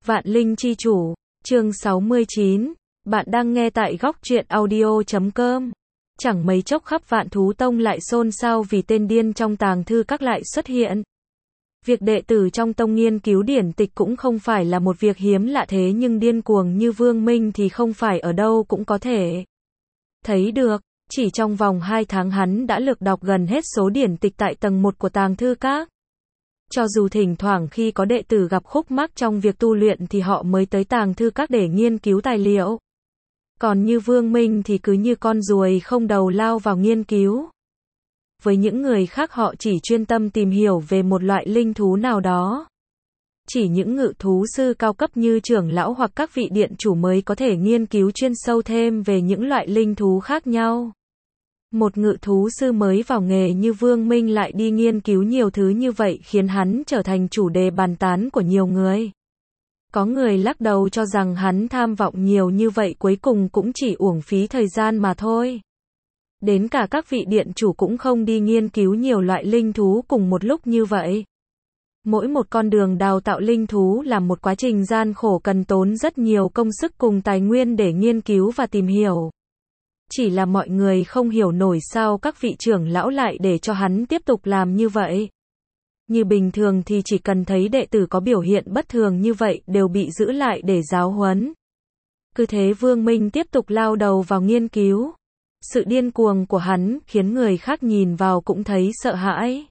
Vạn Linh Chi Chủ, chương 69, bạn đang nghe tại góc truyện audio.com. Chẳng mấy chốc khắp Vạn Thú Tông lại xôn xao vì tên điên trong tàng thư các lại xuất hiện. Việc đệ tử trong tông nghiên cứu điển tịch cũng không phải là một việc hiếm lạ, thế nhưng điên cuồng như Vương Minh thì không phải ở đâu cũng có thể thấy được. Chỉ trong vòng 2 tháng hắn đã lược đọc gần hết số điển tịch tại tầng 1 của tàng thư các. Cho dù thỉnh thoảng khi có đệ tử gặp khúc mắc trong việc tu luyện thì họ mới tới tàng thư các để nghiên cứu tài liệu. Còn như Vương Minh thì cứ như con ruồi không đầu lao vào nghiên cứu. Với những người khác họ chỉ chuyên tâm tìm hiểu về một loại linh thú nào đó. Chỉ những ngự thú sư cao cấp như trưởng lão hoặc các vị điện chủ mới có thể nghiên cứu chuyên sâu thêm về những loại linh thú khác nhau. Một ngự thú sư mới vào nghề như Vương Minh lại đi nghiên cứu nhiều thứ như vậy khiến hắn trở thành chủ đề bàn tán của nhiều người. Có người lắc đầu cho rằng hắn tham vọng nhiều như vậy cuối cùng cũng chỉ uổng phí thời gian mà thôi. Đến cả các vị điện chủ cũng không đi nghiên cứu nhiều loại linh thú cùng một lúc như vậy. Mỗi một con đường đào tạo linh thú là một quá trình gian khổ cần tốn rất nhiều công sức cùng tài nguyên để nghiên cứu và tìm hiểu. Chỉ là mọi người không hiểu nổi sao các vị trưởng lão lại để cho hắn tiếp tục làm như vậy. Như bình thường thì chỉ cần thấy đệ tử có biểu hiện bất thường như vậy đều bị giữ lại để giáo huấn. Cứ thế Vương Minh tiếp tục lao đầu vào nghiên cứu. Sự điên cuồng của hắn khiến người khác nhìn vào cũng thấy sợ hãi.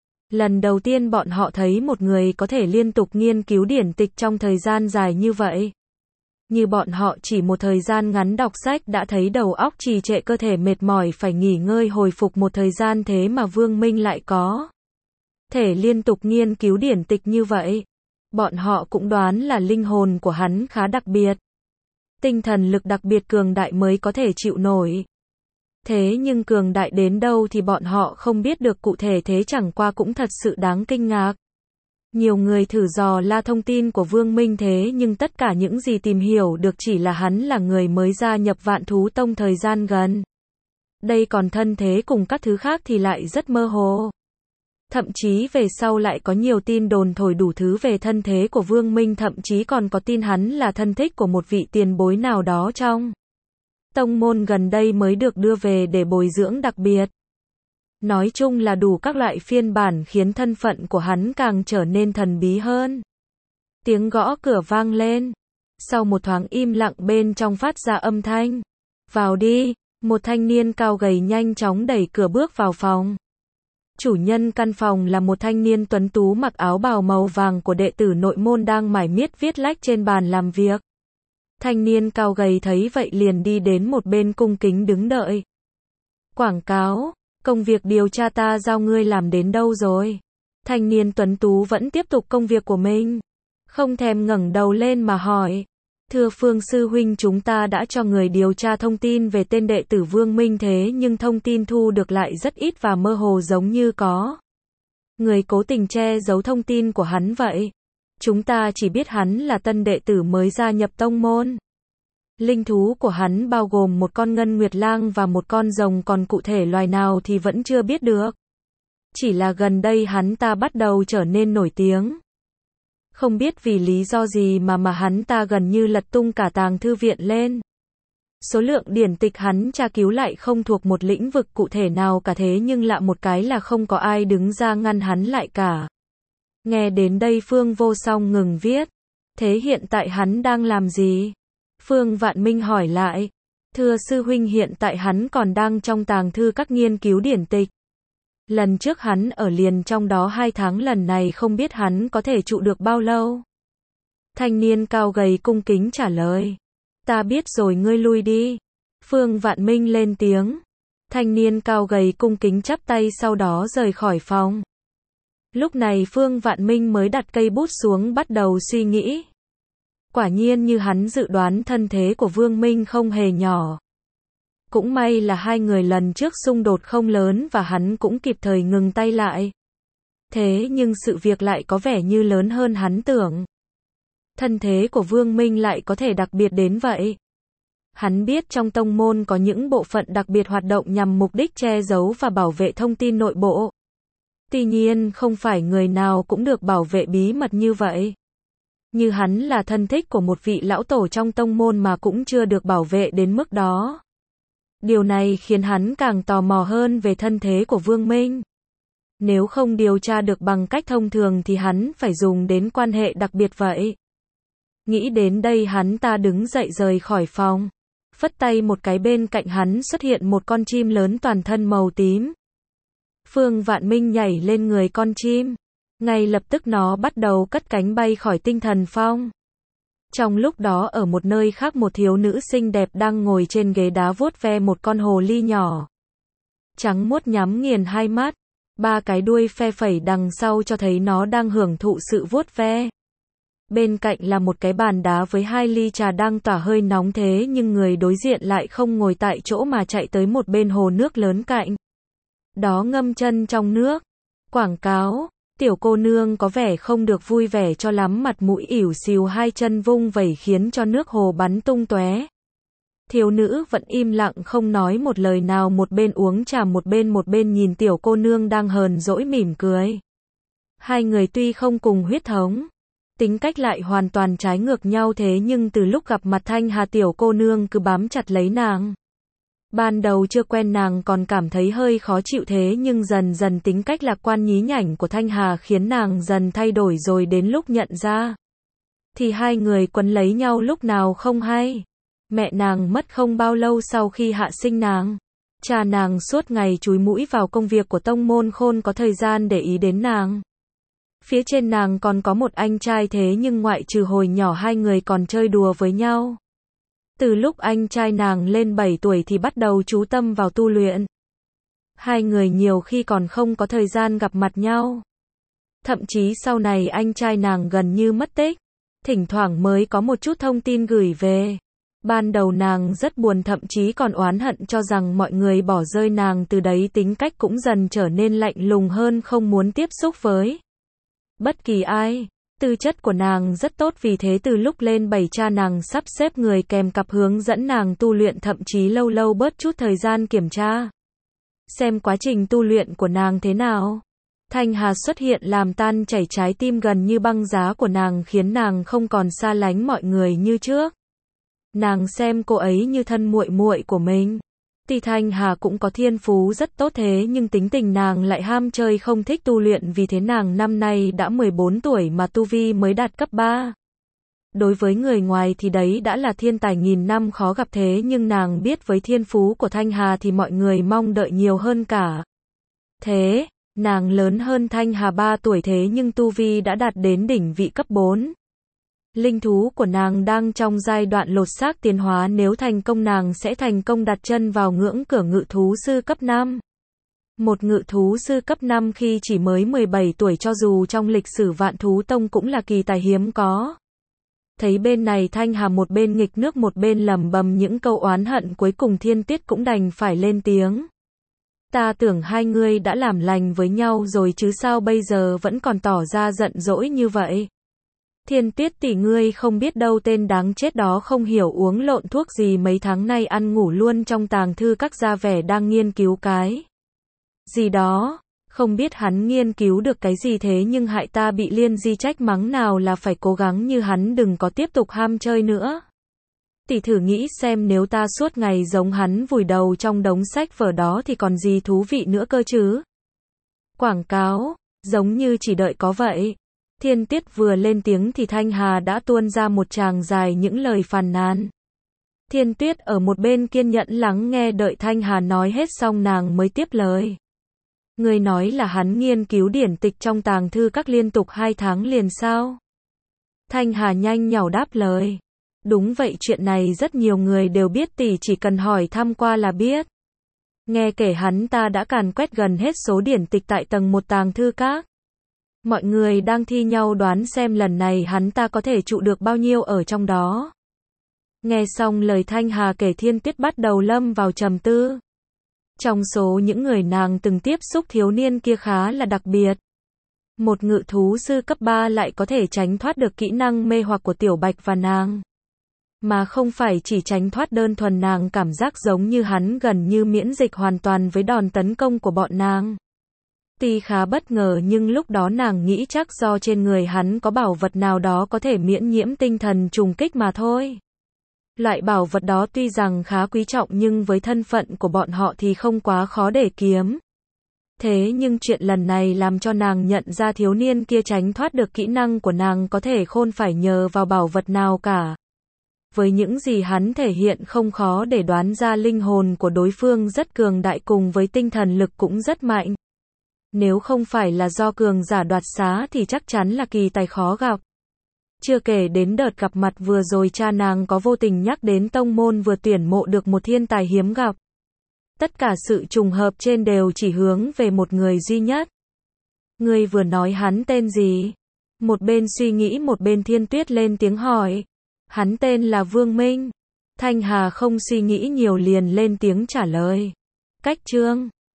Lần đầu tiên bọn họ thấy một người có thể liên tục nghiên cứu điển tịch trong thời gian dài như vậy. Như bọn họ chỉ một thời gian ngắn đọc sách đã thấy đầu óc trì trệ, cơ thể mệt mỏi phải nghỉ ngơi hồi phục một thời gian, thế mà Vương Minh lại có thể liên tục nghiên cứu điển tịch như vậy. Bọn họ cũng đoán là linh hồn của hắn khá đặc biệt. Tinh thần lực đặc biệt cường đại mới có thể chịu nổi. Thế nhưng cường đại đến đâu thì bọn họ không biết được cụ thể, thế chẳng qua cũng thật sự đáng kinh ngạc. Nhiều người thử dò la thông tin của Vương Minh thế nhưng tất cả những gì tìm hiểu được chỉ là hắn là người mới gia nhập Vạn Thú Tông thời gian gần đây, còn thân thế cùng các thứ khác thì lại rất mơ hồ. Thậm chí về sau lại có nhiều tin đồn thổi đủ thứ về thân thế của Vương Minh, thậm chí còn có tin hắn là thân thích của một vị tiền bối nào đó trong tông môn gần đây mới được đưa về để bồi dưỡng đặc biệt. Nói chung là đủ các loại phiên bản khiến thân phận của hắn càng trở nên thần bí hơn. Tiếng gõ cửa vang lên. Sau một thoáng im lặng bên trong phát ra âm thanh. Vào đi, một thanh niên cao gầy nhanh chóng đẩy cửa bước vào phòng. Chủ nhân căn phòng là một thanh niên tuấn tú mặc áo bào màu vàng của đệ tử nội môn đang mải miết viết lách trên bàn làm việc. Thanh niên cao gầy thấy vậy liền đi đến một bên cung kính đứng đợi. Quảng cáo, công việc điều tra ta giao ngươi làm đến đâu rồi? Thanh niên tuấn tú vẫn tiếp tục công việc của mình. Không thèm ngẩng đầu lên mà hỏi. Thưa Phương sư huynh, chúng ta đã cho người điều tra thông tin về tên đệ tử Vương Minh, thế nhưng thông tin thu được lại rất ít và mơ hồ, giống như có người cố tình che giấu thông tin của hắn vậy. Chúng ta chỉ biết hắn là tân đệ tử mới gia nhập tông môn. Linh thú của hắn bao gồm một con ngân nguyệt lang và một con rồng, còn cụ thể loài nào thì vẫn chưa biết được. Chỉ là gần đây hắn ta bắt đầu trở nên nổi tiếng. Không biết vì lý do gì mà hắn ta gần như lật tung cả tàng thư viện lên. Số lượng điển tịch hắn tra cứu lại không thuộc một lĩnh vực cụ thể nào cả, thế nhưng lạ một cái là không có ai đứng ra ngăn hắn lại cả. Nghe đến đây Phương Vô Song ngừng viết. Thế hiện tại hắn đang làm gì? Phương Vạn Minh hỏi lại. Thưa sư huynh, hiện tại hắn còn đang trong tàng thư các nghiên cứu điển tịch. Lần trước hắn ở liền trong đó 2 tháng, lần này không biết hắn có thể trụ được bao lâu. Thanh niên cao gầy cung kính trả lời. Ta biết rồi, ngươi lui đi. Phương Vạn Minh lên tiếng. Thanh niên cao gầy cung kính chắp tay sau đó rời khỏi phòng. Lúc này Phương Vạn Minh mới đặt cây bút xuống bắt đầu suy nghĩ. Quả nhiên như hắn dự đoán, thân thế của Vương Minh không hề nhỏ. Cũng may là hai người lần trước xung đột không lớn và hắn cũng kịp thời ngừng tay lại. Thế nhưng sự việc lại có vẻ như lớn hơn hắn tưởng. Thân thế của Vương Minh lại có thể đặc biệt đến vậy. Hắn biết trong tông môn có những bộ phận đặc biệt hoạt động nhằm mục đích che giấu và bảo vệ thông tin nội bộ. Tuy nhiên không phải người nào cũng được bảo vệ bí mật như vậy. Như hắn là thân thích của một vị lão tổ trong tông môn mà cũng chưa được bảo vệ đến mức đó. Điều này khiến hắn càng tò mò hơn về thân thế của Vương Minh. Nếu không điều tra được bằng cách thông thường thì hắn phải dùng đến quan hệ đặc biệt vậy. Nghĩ đến đây hắn ta đứng dậy rời khỏi phòng. Phất tay một cái bên cạnh hắn xuất hiện một con chim lớn toàn thân màu tím. Phương Vạn Minh nhảy lên người con chim. Ngay lập tức nó bắt đầu cất cánh bay khỏi Tinh Thần Phong. Trong lúc đó ở một nơi khác một thiếu nữ xinh đẹp đang ngồi trên ghế đá vuốt ve một con hồ ly nhỏ. Trắng muốt nhắm nghiền hai mắt. Ba cái đuôi phe phẩy đằng sau cho thấy nó đang hưởng thụ sự vuốt ve. Bên cạnh là một cái bàn đá với 2 ly trà đang tỏa hơi nóng thế nhưng người đối diện lại không ngồi tại chỗ mà chạy tới một bên hồ nước lớn cạnh. Đó ngâm chân trong nước. Quảng cáo, tiểu cô nương có vẻ không được vui vẻ cho lắm, mặt mũi ỉu xìu, hai chân vung vẩy khiến cho nước hồ bắn tung tóe. Thiếu nữ vẫn im lặng không nói một lời nào, một bên uống trà một bên nhìn tiểu cô nương đang hờn dỗi mỉm cười. Hai người tuy không cùng huyết thống, tính cách lại hoàn toàn trái ngược nhau, thế nhưng từ lúc gặp mặt Thanh Hà tiểu cô nương cứ bám chặt lấy nàng. Ban đầu chưa quen nàng còn cảm thấy hơi khó chịu, thế nhưng dần dần tính cách lạc quan nhí nhảnh của Thanh Hà khiến nàng dần thay đổi, rồi đến lúc nhận ra thì hai người quấn lấy nhau lúc nào không hay. Mẹ nàng mất không bao lâu sau khi hạ sinh nàng. Cha nàng suốt ngày chúi mũi vào công việc của tông môn, khôn có thời gian để ý đến nàng. Phía trên nàng còn có một anh trai, thế nhưng ngoại trừ hồi nhỏ hai người còn chơi đùa với nhau. Từ lúc anh trai nàng lên 7 tuổi thì bắt đầu chú tâm vào tu luyện. Hai người nhiều khi còn không có thời gian gặp mặt nhau. Thậm chí sau này anh trai nàng gần như mất tích. Thỉnh thoảng mới có một chút thông tin gửi về. Ban đầu nàng rất buồn, thậm chí còn oán hận cho rằng mọi người bỏ rơi nàng, từ đấy tính cách cũng dần trở nên lạnh lùng hơn, không muốn tiếp xúc với bất kỳ ai. Tư chất của nàng rất tốt, vì thế từ lúc lên 7 cha nàng sắp xếp người kèm cặp hướng dẫn nàng tu luyện, thậm chí lâu lâu bớt chút thời gian kiểm tra xem quá trình tu luyện của nàng thế nào. Thanh Hà xuất hiện làm tan chảy trái tim gần như băng giá của nàng, khiến nàng không còn xa lánh mọi người như trước. Nàng xem cô ấy như thân muội muội của mình. Tuy Thanh Hà cũng có thiên phú rất tốt, thế nhưng tính tình nàng lại ham chơi không thích tu luyện, vì thế nàng năm nay đã 14 tuổi mà tu vi mới đạt cấp 3. Đối với người ngoài thì đấy đã là thiên tài nghìn năm khó gặp, thế nhưng nàng biết với thiên phú của Thanh Hà thì mọi người mong đợi nhiều hơn cả. Thế, nàng lớn hơn Thanh Hà 3 tuổi, thế nhưng tu vi đã đạt đến đỉnh vị cấp 4. Linh thú của nàng đang trong giai đoạn lột xác tiến hóa, nếu thành công nàng sẽ thành công đặt chân vào ngưỡng cửa ngự thú sư cấp 5. Một ngự thú sư cấp 5 khi chỉ mới 17 tuổi cho dù trong lịch sử Vạn Thú Tông cũng là kỳ tài hiếm có. Thấy bên này Thanh Hà một bên nghịch nước một bên lẩm bẩm những câu oán hận, cuối cùng Thiên Tuyết cũng đành phải lên tiếng. Ta tưởng hai ngươi đã làm lành với nhau rồi chứ sao bây giờ vẫn còn tỏ ra giận dỗi như vậy. Thiên Tuyết tỷ, ngươi không biết đâu, tên đáng chết đó không hiểu uống lộn thuốc gì mấy tháng nay, ăn ngủ luôn trong tàng thư các, ra vẻ đang nghiên cứu cái gì đó. Không biết hắn nghiên cứu được cái gì, thế nhưng hại ta bị Liên Di trách mắng, nào là phải cố gắng như hắn đừng có tiếp tục ham chơi nữa. Tỷ thử nghĩ xem nếu ta suốt ngày giống hắn vùi đầu trong đống sách vở đó thì còn gì thú vị nữa cơ chứ. Quảng cáo, giống như chỉ đợi có vậy. Thiên Tuyết vừa lên tiếng thì Thanh Hà đã tuôn ra một tràng dài những lời phàn nàn. Thiên Tuyết ở một bên kiên nhẫn lắng nghe, đợi Thanh Hà nói hết xong nàng mới tiếp lời. Người nói là hắn nghiên cứu điển tịch trong tàng thư các liên tục 2 tháng liền sao? Thanh Hà nhanh nhảu đáp lời. Đúng vậy, chuyện này rất nhiều người đều biết, tỷ chỉ cần hỏi thăm qua là biết. Nghe kể hắn ta đã càn quét gần hết số điển tịch tại tầng 1 tàng thư các. Mọi người đang thi nhau đoán xem lần này hắn ta có thể trụ được bao nhiêu ở trong đó. Nghe xong lời Thanh Hà kể, Thiên Tuyết bắt đầu lâm vào trầm tư. Trong số những người nàng từng tiếp xúc, thiếu niên kia khá là đặc biệt. Một ngự thú sư cấp 3 lại có thể tránh thoát được kỹ năng mê hoặc của Tiểu Bạch và nàng. Mà không phải chỉ tránh thoát đơn thuần, nàng cảm giác giống như hắn gần như miễn dịch hoàn toàn với đòn tấn công của bọn nàng. Tuy khá bất ngờ nhưng lúc đó nàng nghĩ chắc do trên người hắn có bảo vật nào đó có thể miễn nhiễm tinh thần trùng kích mà thôi. Loại bảo vật đó tuy rằng khá quý trọng nhưng với thân phận của bọn họ thì không quá khó để kiếm. Thế nhưng chuyện lần này làm cho nàng nhận ra thiếu niên kia tránh thoát được kỹ năng của nàng có thể khôn phải nhờ vào bảo vật nào cả. Với những gì hắn thể hiện không khó để đoán ra linh hồn của đối phương rất cường đại cùng với tinh thần lực cũng rất mạnh. Nếu không phải là do cường giả đoạt xá thì chắc chắn là kỳ tài khó gặp. Chưa kể đến đợt gặp mặt vừa rồi cha nàng có vô tình nhắc đến tông môn vừa tuyển mộ được một thiên tài hiếm gặp. Tất cả sự trùng hợp trên đều chỉ hướng về một người duy nhất. Ngươi vừa nói hắn tên gì? Một bên suy nghĩ một bên Thiên Tuyết lên tiếng hỏi. Hắn tên là Vương Minh. Thanh Hà không suy nghĩ nhiều liền lên tiếng trả lời. Cách Trương.